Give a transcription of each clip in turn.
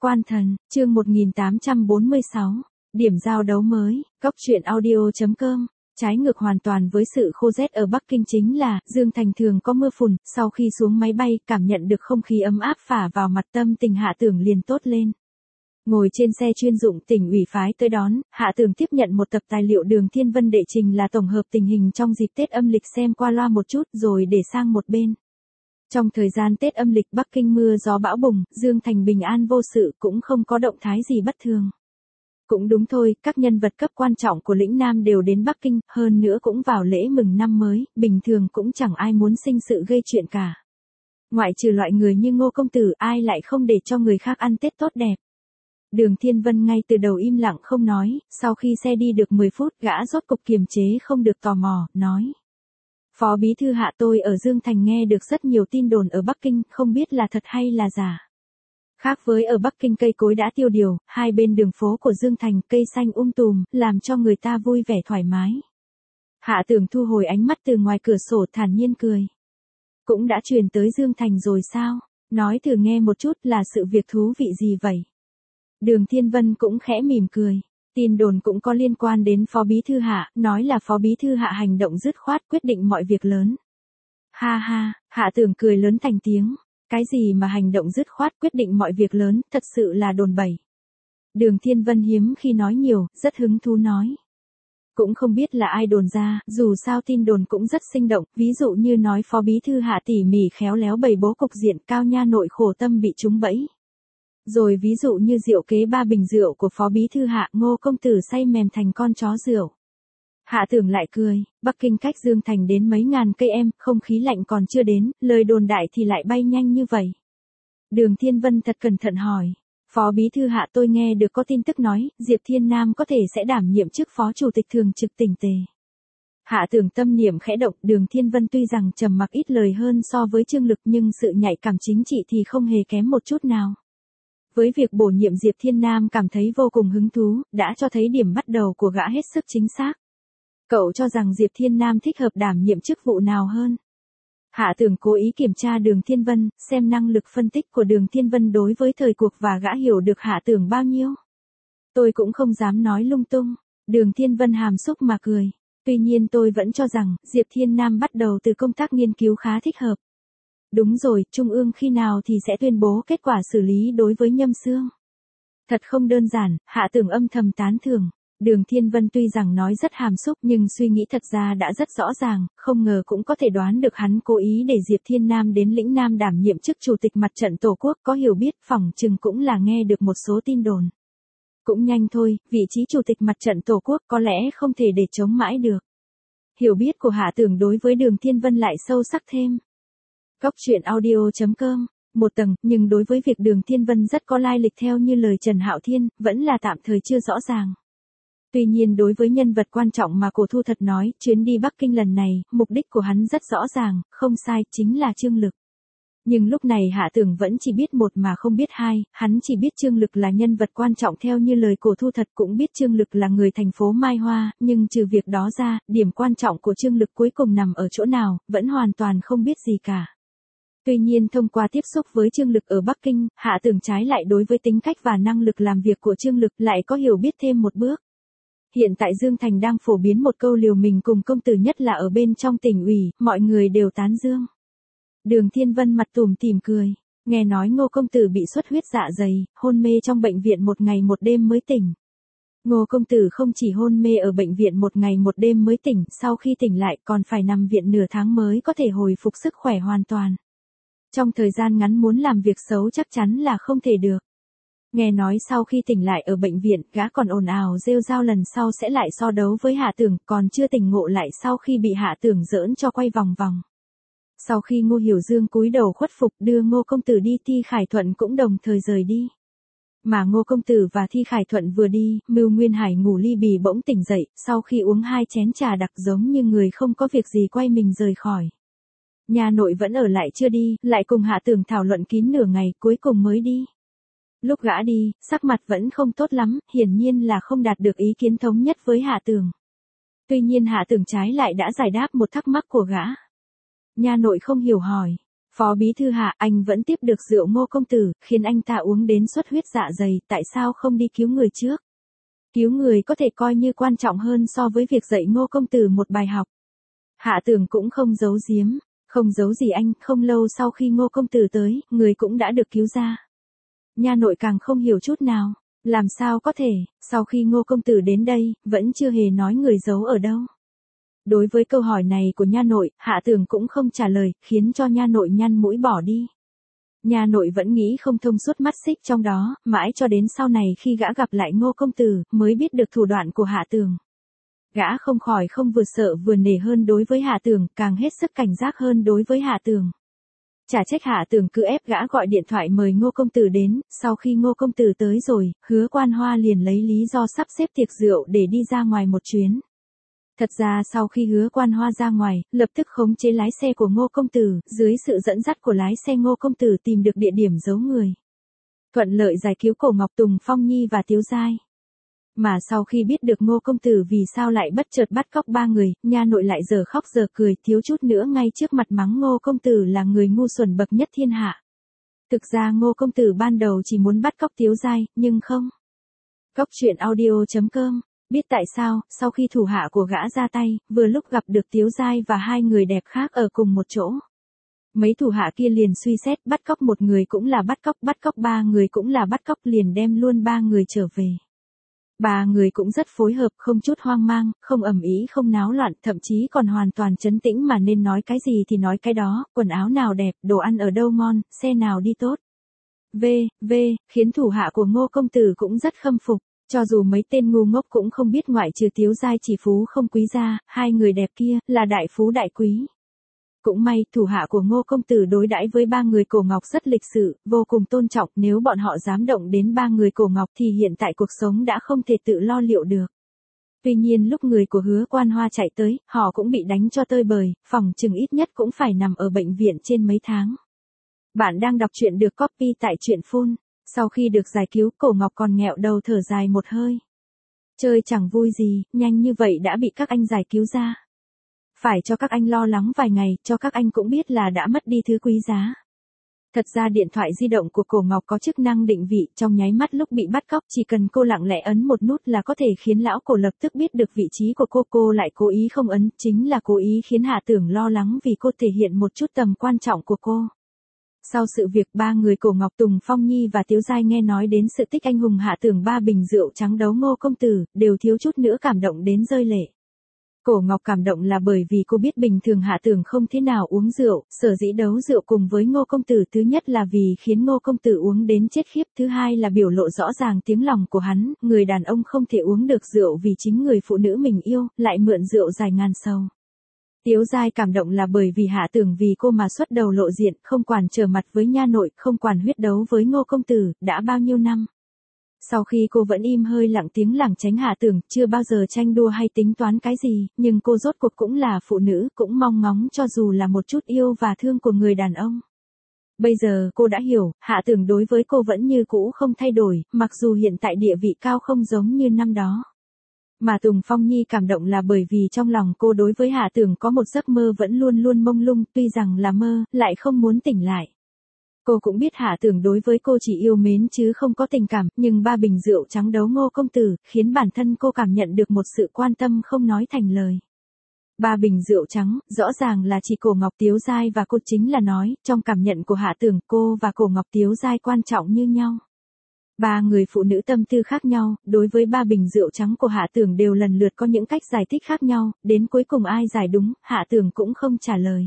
Quan thần, chương 1846, điểm giao đấu mới, góc truyện audio.com. Trái ngược hoàn toàn với sự khô rét ở Bắc Kinh chính là, Dương Thành thường có mưa phùn, sau khi xuống máy bay, cảm nhận được không khí ấm áp phả vào mặt, tâm tình Hạ Tưởng liền tốt lên. Ngồi trên xe chuyên dụng tỉnh ủy phái tới đón, Hạ Tưởng tiếp nhận một tập tài liệu Đường Thiên Vân đệ trình là tổng hợp tình hình trong dịp Tết âm lịch xem qua loa một chút rồi để sang một bên. Trong thời gian Tết âm lịch Bắc Kinh mưa gió bão bùng, Dương Thành bình an vô sự cũng không có động thái gì bất thường. Cũng đúng thôi, các nhân vật cấp quan trọng của lĩnh Nam đều đến Bắc Kinh, hơn nữa cũng vào lễ mừng năm mới, bình thường cũng chẳng ai muốn sinh sự gây chuyện cả. Ngoại trừ loại người như Ngô Công Tử, ai lại không để cho người khác ăn Tết tốt đẹp. Đường Thiên Vân ngay từ đầu im lặng không nói, sau khi xe đi được 10 phút gã rốt cục kiềm chế không được tò mò, nói. Phó Bí Thư Hạ, tôi ở Dương Thành nghe được rất nhiều tin đồn ở Bắc Kinh, không biết là thật hay là giả. Khác với ở Bắc Kinh cây cối đã tiêu điều, hai bên đường phố của Dương Thành cây xanh tùm, làm cho người ta vui vẻ thoải mái. Hạ Tưởng thu hồi ánh mắt từ ngoài cửa sổ thản nhiên cười. Cũng đã truyền tới Dương Thành rồi sao? Nói thử nghe một chút là sự việc thú vị gì vậy? Đường Thiên Vân cũng khẽ mỉm cười. Tin đồn cũng có liên quan đến Phó Bí Thư Hạ, nói là Phó Bí Thư Hạ hành động dứt khoát quyết định mọi việc lớn. Ha ha, Hạ Tưởng cười lớn thành tiếng. Cái gì mà hành động dứt khoát quyết định mọi việc lớn, thật sự là đồn bẩy. Đường Thiên Vân hiếm khi nói nhiều, rất hứng thú nói. Cũng không biết là ai đồn ra, dù sao tin đồn cũng rất sinh động, ví dụ như nói Phó Bí Thư Hạ tỉ mỉ khéo léo bày bố cục diện, Cao Nha nội khổ tâm bị trúng bẫy. Rồi ví dụ như rượu kế 3 bình rượu của Phó Bí Thư Hạ, Ngô Công Tử say mềm thành con chó rượu. Hạ Tưởng lại cười, Bắc Kinh cách Dương Thành đến mấy ngàn cây em, không khí lạnh còn chưa đến, lời đồn đại thì lại bay nhanh như vậy. Đường Thiên Vân thật cẩn thận hỏi, Phó Bí Thư Hạ, tôi nghe được có tin tức nói, Diệp Thiên Nam có thể sẽ đảm nhiệm chức Phó Chủ tịch Thường trực Tỉnh Tề. Hạ Tưởng tâm niệm khẽ động, Đường Thiên Vân tuy rằng trầm mặc ít lời hơn so với Trương Lực nhưng sự nhạy cảm chính trị thì không hề kém một chút nào. Với việc bổ nhiệm Diệp Thiên Nam cảm thấy vô cùng hứng thú, đã cho thấy điểm bắt đầu của gã hết sức chính xác. Cậu cho rằng Diệp Thiên Nam thích hợp đảm nhiệm chức vụ nào hơn? Hạ Tưởng cố ý kiểm tra Đường Thiên Vân, xem năng lực phân tích của Đường Thiên Vân đối với thời cuộc và gã hiểu được Hạ Tưởng bao nhiêu. Tôi cũng không dám nói lung tung. Đường Thiên Vân hàm xúc mà cười. Tuy nhiên tôi vẫn cho rằng, Diệp Thiên Nam bắt đầu từ công tác nghiên cứu khá thích hợp. Đúng rồi, Trung ương khi nào thì sẽ tuyên bố kết quả xử lý đối với Nhâm Xương. Thật không đơn giản, Hạ Tưởng âm thầm tán thưởng. Đường Thiên Vân tuy rằng nói rất hàm xúc nhưng suy nghĩ thật ra đã rất rõ ràng, không ngờ cũng có thể đoán được hắn cố ý để Diệp Thiên Nam đến lĩnh Nam đảm nhiệm chức Chủ tịch Mặt trận Tổ quốc, có hiểu biết, phỏng chừng cũng là nghe được một số tin đồn. Cũng nhanh thôi, vị trí Chủ tịch Mặt trận Tổ quốc có lẽ không thể để chống mãi được. Hiểu biết của Hạ Tưởng đối với Đường Thiên Vân lại sâu sắc thêm. Góc truyện audio.com, một tầng, nhưng đối với việc Đường Thiên Vân rất có lai lịch theo như lời Trần Hạo Thiên, vẫn là tạm thời chưa rõ ràng. Tuy nhiên đối với nhân vật quan trọng mà Cổ Thu Thật nói, chuyến đi Bắc Kinh lần này, mục đích của hắn rất rõ ràng, không sai, chính là Trương Lực. Nhưng lúc này Hạ Tưởng vẫn chỉ biết một mà không biết hai, hắn chỉ biết Trương Lực là nhân vật quan trọng theo như lời Cổ Thu Thật, cũng biết Trương Lực là người thành phố Mai Hoa, nhưng trừ việc đó ra, điểm quan trọng của Trương Lực cuối cùng nằm ở chỗ nào, vẫn hoàn toàn không biết gì cả. Tuy nhiên thông qua tiếp xúc với Trương Lực ở Bắc Kinh, Hạ Tưởng trái lại đối với tính cách và năng lực làm việc của Trương Lực lại có hiểu biết thêm một bước. Hiện tại Dương Thành đang phổ biến một câu liều mình cùng công tử, nhất là ở bên trong tỉnh ủy, mọi người đều tán dương. Đường Thiên Vân mặt tủm tỉm cười, nghe nói Ngô Công Tử bị xuất huyết dạ dày, hôn mê trong bệnh viện một ngày một đêm mới tỉnh. Ngô Công Tử không chỉ hôn mê ở bệnh viện một ngày một đêm mới tỉnh, sau khi tỉnh lại còn phải nằm viện nửa tháng mới có thể hồi phục sức khỏe hoàn toàn. Trong thời gian ngắn muốn làm việc xấu chắc chắn là không thể được. Nghe nói sau khi tỉnh lại ở bệnh viện, gã còn ồn ào rêu rao lần sau sẽ lại so đấu với Hạ Tưởng, còn chưa tỉnh ngộ lại sau khi bị Hạ Tưởng giỡn cho quay vòng vòng. Sau khi Ngô Hiểu Dương cúi đầu khuất phục đưa Ngô Công Tử đi, Thi Khải Thuận cũng đồng thời rời đi. Mà Ngô Công Tử và Thi Khải Thuận vừa đi, Mưu Nguyên Hải ngủ ly bì bỗng tỉnh dậy, sau khi uống 2 chén trà đặc giống như người không có việc gì quay mình rời khỏi. Nhà nội vẫn ở lại chưa đi, lại cùng Hạ Tưởng thảo luận kín nửa ngày, cuối cùng mới đi. Lúc gã đi, sắc mặt vẫn không tốt lắm, hiển nhiên là không đạt được ý kiến thống nhất với Hạ Tưởng. Tuy nhiên Hạ Tưởng trái lại đã giải đáp một thắc mắc của gã. Nha nội không hiểu hỏi, Phó bí thư Hạ, anh vẫn tiếp được rượu Ngô công tử, khiến anh ta uống đến xuất huyết dạ dày, tại sao không đi cứu người trước? Cứu người có thể coi như quan trọng hơn so với việc dạy Ngô công tử một bài học. Hạ Tường cũng không giấu giếm, không giấu gì anh, không lâu sau khi Ngô công tử tới, người cũng đã được cứu ra. Nha nội càng không hiểu chút nào, làm sao có thể, sau khi Ngô công tử đến đây, vẫn chưa hề nói người giấu ở đâu. Đối với câu hỏi này của nha nội, Hạ Tường cũng không trả lời, khiến cho nha nội nhăn mũi bỏ đi. Nha nội vẫn nghĩ không thông suốt mắt xích trong đó, mãi cho đến sau này khi gã gặp lại Ngô công tử, mới biết được thủ đoạn của Hạ Tường. Gã không khỏi không vừa sợ vừa nể hơn đối với Hạ Tường, càng hết sức cảnh giác hơn đối với Hạ Tường. Chả trách Hạ Tường cứ ép gã gọi điện thoại mời Ngô công tử đến, sau khi Ngô công tử tới rồi, Hứa Quan Hoa liền lấy lý do sắp xếp tiệc rượu để đi ra ngoài một chuyến. Thật ra sau khi Hứa Quan Hoa ra ngoài, lập tức khống chế lái xe của Ngô công tử, dưới sự dẫn dắt của lái xe Ngô công tử tìm được địa điểm giấu người. Thuận lợi giải cứu Cổ Ngọc, Tùng Phong Nhi và Tiếu Giai. Mà sau khi biết được Ngô công tử vì sao lại bất chợt bắt cóc ba người, nha nội lại giờ khóc giờ cười, thiếu chút nữa ngay trước mặt mắng Ngô công tử là người ngu xuẩn bậc nhất thiên hạ. Thực ra Ngô công tử ban đầu chỉ muốn bắt cóc Tiếu Giai, nhưng không. Cóc truyện audio.com. Biết tại sao, sau khi thủ hạ của gã ra tay, vừa lúc gặp được Tiếu Giai và hai người đẹp khác ở cùng một chỗ. Mấy thủ hạ kia liền suy xét, bắt cóc một người cũng là bắt cóc ba người cũng là bắt cóc, liền đem luôn ba người trở về. Ba người cũng rất phối hợp, không chút hoang mang, không ầm ĩ, không náo loạn, thậm chí còn hoàn toàn trấn tĩnh, mà nên nói cái gì thì nói cái đó, quần áo nào đẹp, đồ ăn ở đâu ngon, xe nào đi tốt. Khiến thủ hạ của Ngô công tử cũng rất khâm phục. Cho dù mấy tên ngu ngốc cũng không biết ngoại trừ Tiếu Giai chỉ phú không quý ra, hai người đẹp kia là đại phú đại quý. Cũng may, thủ hạ của Ngô công tử đối đãi với ba người Cổ Ngọc rất lịch sự, vô cùng tôn trọng, nếu bọn họ dám động đến ba người Cổ Ngọc thì hiện tại cuộc sống đã không thể tự lo liệu được. Tuy nhiên lúc người của Hứa Quan Hoa chạy tới, họ cũng bị đánh cho tơi bời, phòng chừng ít nhất cũng phải nằm ở bệnh viện trên mấy tháng. Bạn đang đọc truyện được copy tại truyện Phun. Sau khi được giải cứu, Cổ Ngọc còn nghẹo đầu thở dài một hơi. Chơi chẳng vui gì, nhanh như vậy đã bị các anh giải cứu ra. Phải cho các anh lo lắng vài ngày, cho các anh cũng biết là đã mất đi thứ quý giá. Thật ra điện thoại di động của Cổ Ngọc có chức năng định vị, trong nháy mắt lúc bị bắt cóc chỉ cần cô lặng lẽ ấn một nút là có thể khiến lão Cổ lập tức biết được vị trí của cô lại cố ý không ấn, chính là cố ý khiến Hạ Tưởng lo lắng vì cô thể hiện một chút tầm quan trọng của cô. Sau sự việc ba người Cổ Ngọc, Tùng Phong Nhi và Tiếu Giai nghe nói đến sự tích anh hùng Hạ Tưởng ba bình rượu trắng đấu Ngô công tử, đều thiếu chút nữa cảm động đến rơi lệ. Cổ Ngọc cảm động là bởi vì cô biết bình thường Hạ Tưởng không thế nào uống rượu, sở dĩ đấu rượu cùng với Ngô công tử thứ nhất là vì khiến Ngô công tử uống đến chết khiếp, thứ hai là biểu lộ rõ ràng tiếng lòng của hắn, người đàn ông không thể uống được rượu vì chính người phụ nữ mình yêu, lại mượn rượu giải ngàn sầu. Tiếu Giai cảm động là bởi vì Hạ Tưởng vì cô mà xuất đầu lộ diện, không quản trở mặt với nha nội, không quản huyết đấu với Ngô công tử, đã bao nhiêu năm. Sau khi cô vẫn im hơi lặng tiếng lảng tránh Hạ Tưởng, chưa bao giờ tranh đua hay tính toán cái gì, nhưng cô rốt cuộc cũng là phụ nữ, cũng mong ngóng cho dù là một chút yêu và thương của người đàn ông. Bây giờ cô đã hiểu, Hạ Tưởng đối với cô vẫn như cũ không thay đổi, mặc dù hiện tại địa vị cao không giống như năm đó. Mà Tùng Phong Nhi cảm động là bởi vì trong lòng cô đối với Hạ Tưởng có một giấc mơ vẫn luôn luôn mông lung, tuy rằng là mơ, lại không muốn tỉnh lại. Cô cũng biết Hạ Tưởng đối với cô chỉ yêu mến chứ không có tình cảm, nhưng ba bình rượu trắng đấu Ngô công tử, khiến bản thân cô cảm nhận được một sự quan tâm không nói thành lời. Ba bình rượu trắng, rõ ràng là chỉ Cổ Ngọc, Tiếu Giai và cô, chính là nói, trong cảm nhận của Hạ Tưởng, cô và Cổ Ngọc, Tiếu Giai quan trọng như nhau. Ba người phụ nữ tâm tư khác nhau, đối với ba bình rượu trắng của Hạ Tưởng đều lần lượt có những cách giải thích khác nhau, đến cuối cùng ai giải đúng, Hạ Tưởng cũng không trả lời.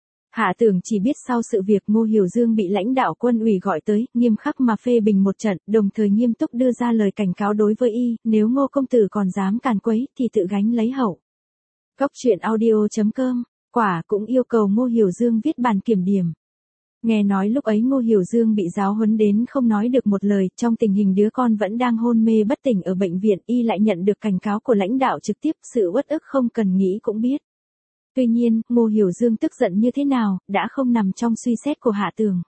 Hạ Tưởng chỉ biết sau sự việc Ngô Hiểu Dương bị lãnh đạo quân ủy gọi tới, nghiêm khắc mà phê bình một trận, đồng thời nghiêm túc đưa ra lời cảnh cáo đối với y, nếu Ngô công tử còn dám càn quấy thì tự gánh lấy hậu. Cóc truyện audio.com, quả cũng yêu cầu Ngô Hiểu Dương viết bản kiểm điểm. Nghe nói lúc ấy Ngô Hiểu Dương bị giáo huấn đến không nói được một lời, trong tình hình đứa con vẫn đang hôn mê bất tỉnh ở bệnh viện, y lại nhận được cảnh cáo của lãnh đạo trực tiếp, sự uất ức không cần nghĩ cũng biết. Tuy nhiên, Ngô Hiểu Dương tức giận như thế nào, đã không nằm trong suy xét của Hạ Tưởng.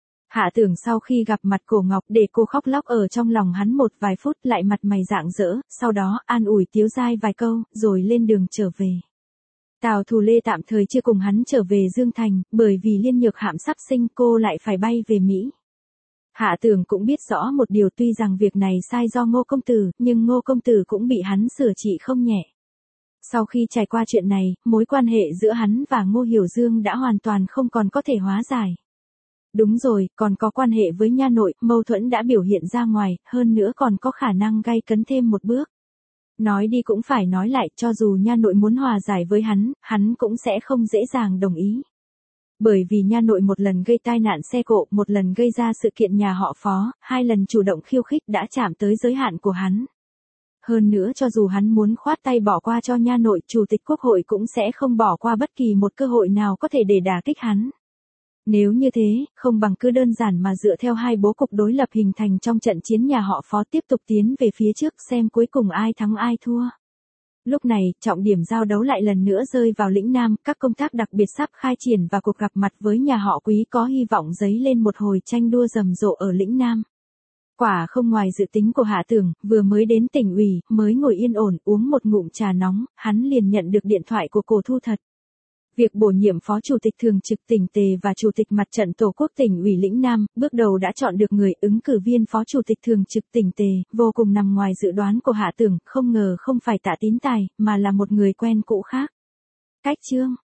Hạ Tưởng sau khi gặp mặt Cổ Ngọc để cô khóc lóc ở trong lòng hắn một vài phút, lại mặt mày rạng rỡ, sau đó an ủi Tiếu Giai vài câu, rồi lên đường trở về. Tào Thù Lê tạm thời chưa cùng hắn trở về Dương Thành, bởi vì Liên Nhược Hạm sắp sinh cô lại phải bay về Mỹ. Hạ Tường cũng biết rõ một điều, tuy rằng việc này sai do Ngô Công Tử, nhưng Ngô Công Tử cũng bị hắn sửa trị không nhẹ. Sau khi trải qua chuyện này, mối quan hệ giữa hắn và Ngô Hiểu Dương đã hoàn toàn không còn có thể hóa giải. Đúng rồi, còn có quan hệ với nha nội, mâu thuẫn đã biểu hiện ra ngoài, hơn nữa còn có khả năng gay cấn thêm một bước. Nói đi cũng phải nói lại, cho dù nha nội muốn hòa giải với hắn cũng sẽ không dễ dàng đồng ý. Bởi vì nha nội một lần gây tai nạn xe cộ, một lần gây ra sự kiện nhà họ Phó, 2 lần chủ động khiêu khích đã chạm tới giới hạn của hắn. Hơn nữa cho dù hắn muốn khoát tay bỏ qua cho nha nội, Chủ tịch Quốc hội cũng sẽ không bỏ qua bất kỳ một cơ hội nào có thể để đả kích hắn. Nếu như thế, không bằng cứ đơn giản mà dựa theo hai bố cục đối lập hình thành trong trận chiến nhà họ Phó tiếp tục tiến về phía trước xem cuối cùng ai thắng ai thua. Lúc này, trọng điểm giao đấu lại lần nữa rơi vào lĩnh Nam, các công tác đặc biệt sắp khai triển và cuộc gặp mặt với nhà họ Quý có hy vọng dấy lên một hồi tranh đua rầm rộ ở lĩnh Nam. Quả không ngoài dự tính của Hạ Tường, vừa mới đến tỉnh ủy, mới ngồi yên ổn uống một ngụm trà nóng, hắn liền nhận được điện thoại của Cổ Thu Thật. Việc bổ nhiệm Phó Chủ tịch Thường trực tỉnh Tề và Chủ tịch Mặt trận Tổ quốc tỉnh ủy lĩnh Nam, bước đầu đã chọn được người ứng cử viên Phó Chủ tịch Thường trực tỉnh Tề, vô cùng nằm ngoài dự đoán của Hạ Tường, không ngờ không phải Tạ Tín Tài, mà là một người quen cũ khác. Cách chương